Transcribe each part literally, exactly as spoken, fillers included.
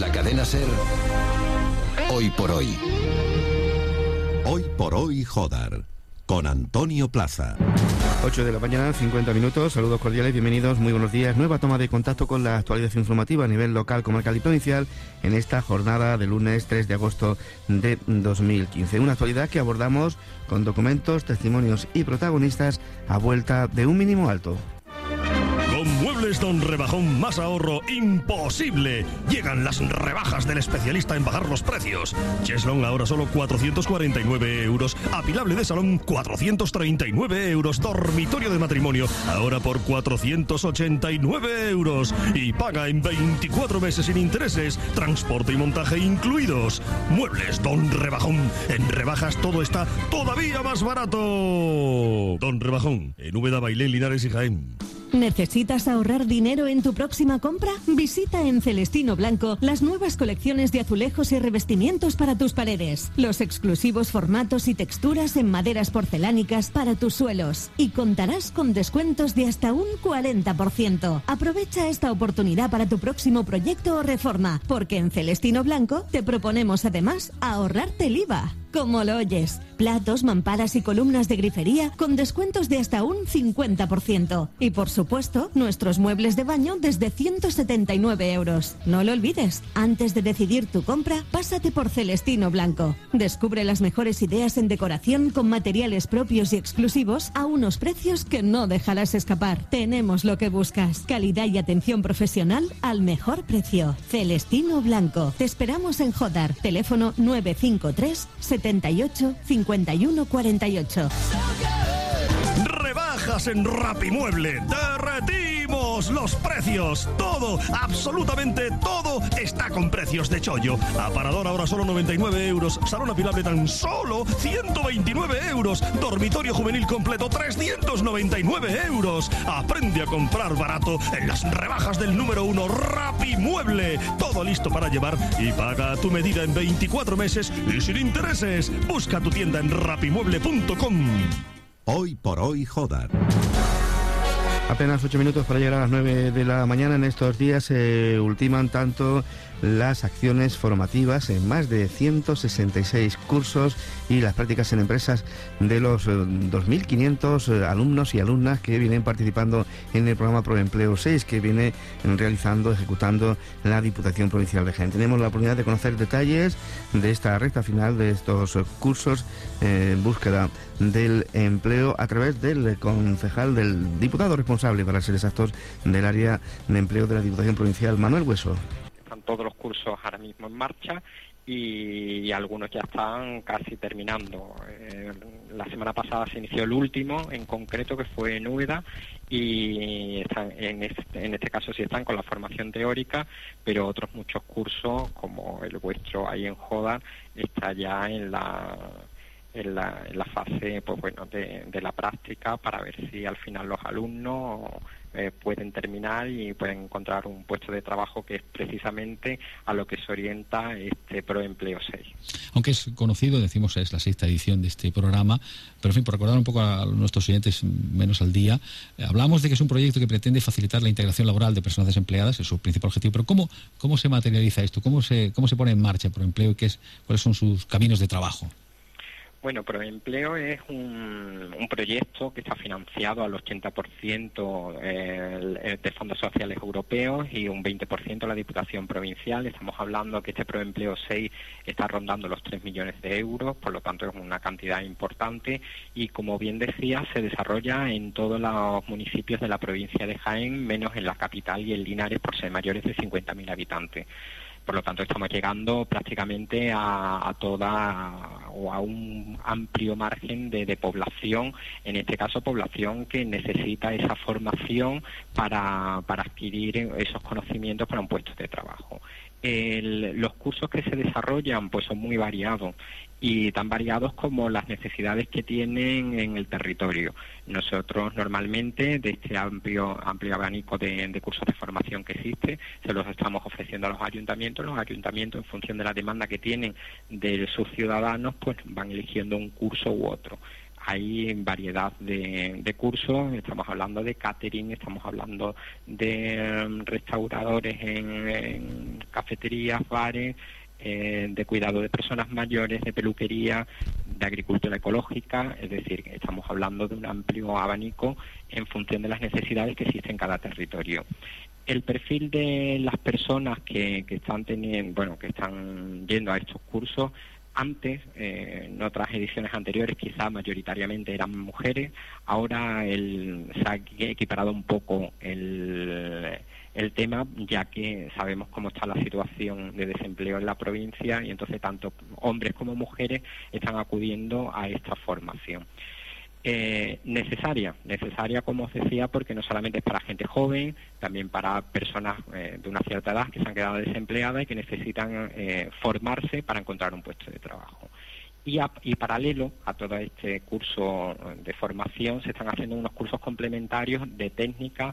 la cadena SER, Hoy por Hoy. Hoy por Hoy, Jodar, con Antonio Plaza. ocho de la mañana, cincuenta minutos, saludos cordiales, bienvenidos, muy buenos días. Nueva toma de contacto con la actualidad informativa a nivel local, comarcal y provincial en esta jornada de lunes tres de agosto de dos mil quince. Una actualidad que abordamos con documentos, testimonios y protagonistas a vuelta de un mínimo alto. Con Muebles Don Rebajón, más ahorro imposible. Llegan las rebajas del especialista en bajar los precios. Cheslong ahora solo cuatrocientos cuarenta y nueve euros. Apilable de salón cuatrocientos treinta y nueve euros. Dormitorio de matrimonio ahora por cuatrocientos ochenta y nueve euros. Y paga en veinticuatro meses sin intereses. Transporte y montaje incluidos. Muebles Don Rebajón. En rebajas todo está todavía más barato. Don Rebajón. En Úbeda, Bailén, Linares y Jaén. ¿Necesitas ahorrar dinero en tu próxima compra? Visita en Celestino Blanco las nuevas colecciones de azulejos y revestimientos para tus paredes, los exclusivos formatos y texturas en maderas porcelánicas para tus suelos, y contarás con descuentos de hasta un cuarenta por ciento. Aprovecha esta oportunidad para tu próximo proyecto o reforma, porque en Celestino Blanco te proponemos además ahorrarte el I V A. Como lo oyes, platos, mamparas y columnas de grifería con descuentos de hasta un cincuenta por ciento. Y por supuesto, nuestros muebles de baño desde ciento setenta y nueve euros. No lo olvides, antes de decidir tu compra, pásate por Celestino Blanco. Descubre las mejores ideas en decoración con materiales propios y exclusivos a unos precios que no dejarás escapar. Tenemos lo que buscas, calidad y atención profesional al mejor precio. Celestino Blanco. Te esperamos en Jodar, teléfono nueve cinco tres, setenta y ocho, cincuenta y uno cuarenta y ocho. Rebajas en Rapimueble. Derretimos los precios. Todo, absolutamente todo está con precios de chollo. Aparador ahora solo noventa y nueve euros. Salón apilable tan solo ciento veintinueve euros. Dormitorio juvenil completo trescientos noventa y nueve euros. Aprende a comprar barato en las rebajas del número uno Rapimueble. Todo listo para llevar y paga a tu medida en veinticuatro meses y sin intereses. Busca tu tienda en rapimueble punto com. Hoy por Hoy, Jodar. Apenas ocho minutos para llegar a las nueve de la mañana. En estos días se ultiman tanto las acciones formativas en más de ciento sesenta y seis cursos y las prácticas en empresas de los dos mil quinientos alumnos y alumnas que vienen participando en el programa Proempleo seis que viene realizando, ejecutando la Diputación Provincial de Jaén. Tenemos la oportunidad de conocer detalles de esta recta final de estos cursos en búsqueda del empleo a través del concejal, del diputado responsable, para ser exactos, del área de empleo de la Diputación Provincial, Manuel Hueso. Están todos los cursos ahora mismo en marcha y, y algunos ya están casi terminando. Eh, la semana pasada se inició el último, en concreto, que fue en Úbeda, y están, en, este, en este caso sí están con la formación teórica, pero otros muchos cursos, como el vuestro ahí en Jodar, está ya en la... En la, en la fase pues bueno de, de la práctica, para ver si al final los alumnos eh, pueden terminar y pueden encontrar un puesto de trabajo, que es precisamente a lo que se orienta este Proempleo seis. Aunque es conocido, decimos, es la sexta edición de este programa, pero en fin, por recordar un poco a nuestros oyentes menos al día, eh, hablamos de que es un proyecto que pretende facilitar la integración laboral de personas desempleadas, es su principal objetivo, pero ¿cómo, cómo se materializa esto? ¿Cómo se, cómo se pone en marcha Proempleo y qué es, cuáles son sus caminos de trabajo? Bueno, Proempleo es un, un proyecto que está financiado al ochenta por ciento eh, de fondos sociales europeos y un veinte por ciento la Diputación Provincial. Estamos hablando que este Proempleo seis está rondando los tres millones de euros, por lo tanto es una cantidad importante y, como bien decía, se desarrolla en todos los municipios de la provincia de Jaén, menos en la capital y en Linares, por ser mayores de cincuenta mil habitantes. Por lo tanto, estamos llegando prácticamente a, a toda o a un amplio margen de, de población, en este caso población que necesita esa formación para, para adquirir esos conocimientos para un puesto de trabajo. El, los cursos que se desarrollan pues son muy variados y tan variados como las necesidades que tienen en el territorio. Nosotros normalmente, de este amplio amplio abanico de, de cursos de formación que existe, se los estamos ofreciendo a los ayuntamientos. Los ayuntamientos, en función de la demanda que tienen de sus ciudadanos, pues van eligiendo un curso u otro. Hay variedad de, de cursos, estamos hablando de catering, estamos hablando de um, restauradores en, en cafeterías, bares, eh, de cuidado de personas mayores, de peluquería, de agricultura ecológica, es decir, estamos hablando de un amplio abanico en función de las necesidades que existen en cada territorio. El perfil de las personas que, que están teniendo, bueno, que están yendo a estos cursos, antes, eh, en otras ediciones anteriores, quizá mayoritariamente eran mujeres. Ahora el, se ha equiparado un poco el, el tema, ya que sabemos cómo está la situación de desempleo en la provincia y entonces tanto hombres como mujeres están acudiendo a esta formación. Eh, necesaria, necesaria como os decía, porque no solamente es para gente joven, también para personas eh, de una cierta edad que se han quedado desempleadas y que necesitan eh, formarse para encontrar un puesto de trabajo. Y, a, y paralelo a todo este curso de formación se están haciendo unos cursos complementarios de técnica,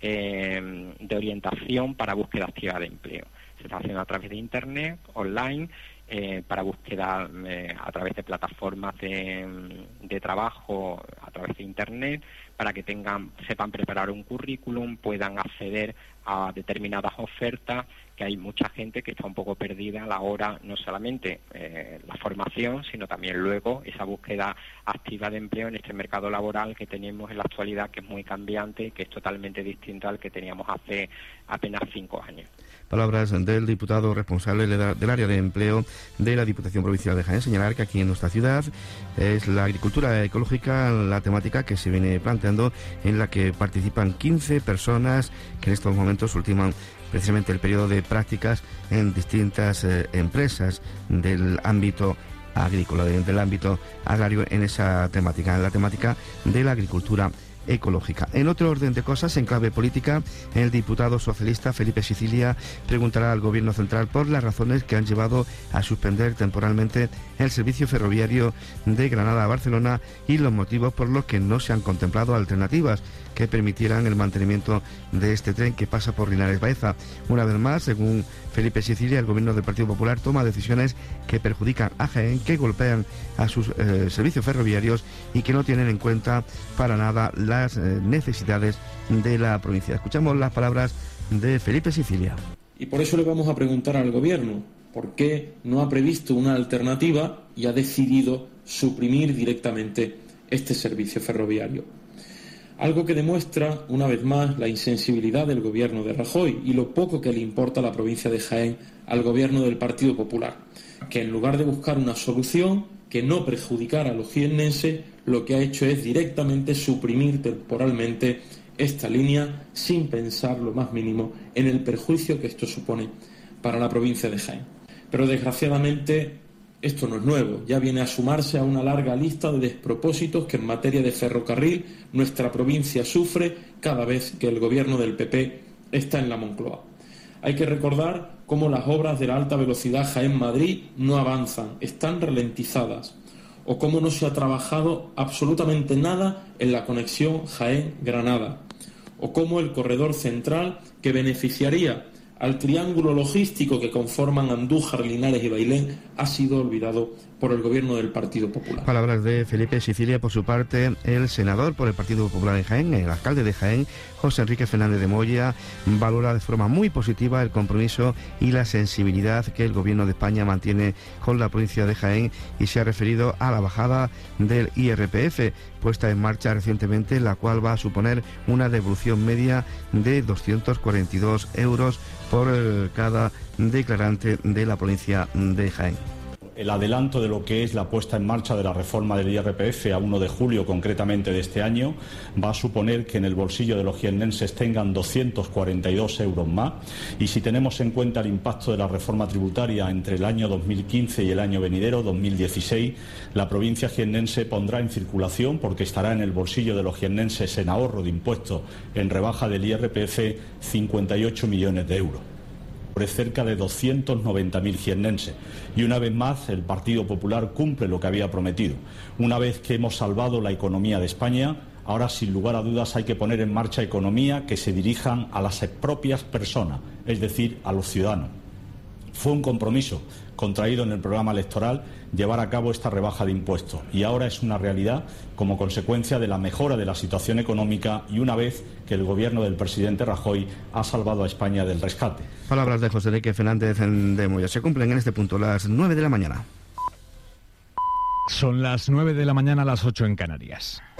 eh, de orientación para búsqueda activa de empleo. Se está haciendo a través de internet, online, Eh, para búsqueda eh, a través de plataformas de, de trabajo, a través de internet, para que tengan, sepan preparar un currículum, puedan acceder a determinadas ofertas, que hay mucha gente que está un poco perdida a la hora, no solamente eh, la formación, sino también luego esa búsqueda activa de empleo en este mercado laboral que tenemos en la actualidad, que es muy cambiante y que es totalmente distinto al que teníamos hace apenas cinco años. Palabras del diputado responsable del área de empleo de la Diputación Provincial de Jaén. Señalar que aquí en nuestra ciudad es la agricultura ecológica la temática que se viene planteando, en la que participan quince personas que en estos momentos ultiman precisamente el periodo de prácticas en distintas eh, empresas del ámbito agrícola, de, del ámbito agrario, en esa temática, en la temática de la agricultura ecológica. En otro orden de cosas, en clave política, el diputado socialista Felipe Sicilia preguntará al Gobierno central por las razones que han llevado a suspender temporalmente el servicio ferroviario de Granada a Barcelona y los motivos por los que no se han contemplado alternativas que permitieran el mantenimiento de este tren que pasa por Linares Baeza. Una vez más, según Felipe Sicilia, el Gobierno del Partido Popular toma decisiones que perjudican a Jaén, que golpean a sus eh, servicios ferroviarios y que no tienen en cuenta para nada las eh, necesidades de la provincia. Escuchamos las palabras de Felipe Sicilia. Y por eso le vamos a preguntar al Gobierno por qué no ha previsto una alternativa y ha decidido suprimir directamente este servicio ferroviario. Algo que demuestra, una vez más, la insensibilidad del Gobierno de Rajoy y lo poco que le importa a la provincia de Jaén al Gobierno del Partido Popular, que en lugar de buscar una solución que no perjudicara a los jiennenses, lo que ha hecho es directamente suprimir temporalmente esta línea sin pensar lo más mínimo en el perjuicio que esto supone para la provincia de Jaén. Pero desgraciadamente esto no es nuevo, ya viene a sumarse a una larga lista de despropósitos que en materia de ferrocarril nuestra provincia sufre cada vez que el Gobierno del P P está en la Moncloa. Hay que recordar cómo las obras de la alta velocidad Jaén-Madrid no avanzan, están ralentizadas, o cómo no se ha trabajado absolutamente nada en la conexión Jaén-Granada, o cómo el corredor central, que beneficiaría al triángulo logístico que conforman Andújar, Linares y Bailén, ha sido olvidado por el Gobierno del Partido Popular. Palabras de Felipe Sicilia. Por su parte, el senador por el Partido Popular en Jaén, el alcalde de Jaén, José Enrique Fernández de Moya, valora de forma muy positiva el compromiso y la sensibilidad que el Gobierno de España mantiene con la provincia de Jaén y se ha referido a la bajada del I R P F puesta en marcha recientemente, la cual va a suponer una devolución media de doscientos cuarenta y dos euros por cada declarante de la provincia de Jaén. El adelanto de lo que es la puesta en marcha de la reforma del I R P F a uno de julio concretamente de este año va a suponer que en el bolsillo de los jiennenses tengan doscientos cuarenta y dos euros más, y si tenemos en cuenta el impacto de la reforma tributaria entre el año dos mil quince y el año venidero dos mil dieciséis, la provincia jiennense pondrá en circulación, porque estará en el bolsillo de los jiennenses en ahorro de impuestos en rebaja del I R P F, cincuenta y ocho millones de euros. Por cerca de doscientos noventa mil jiennenses. Y una vez más el Partido Popular cumple lo que había prometido. Una vez que hemos salvado la economía de España, ahora sin lugar a dudas hay que poner en marcha economía que se dirijan a las propias personas, es decir, a los ciudadanos. Fue un compromiso contraído en el programa electoral llevar a cabo esta rebaja de impuestos y ahora es una realidad como consecuencia de la mejora de la situación económica y una vez que el gobierno del presidente Rajoy ha salvado a España del rescate. Palabras de José Enrique Fernández de Moya. Se cumplen en este punto las nueve de la mañana. Son las nueve de la mañana, a las ocho en Canarias.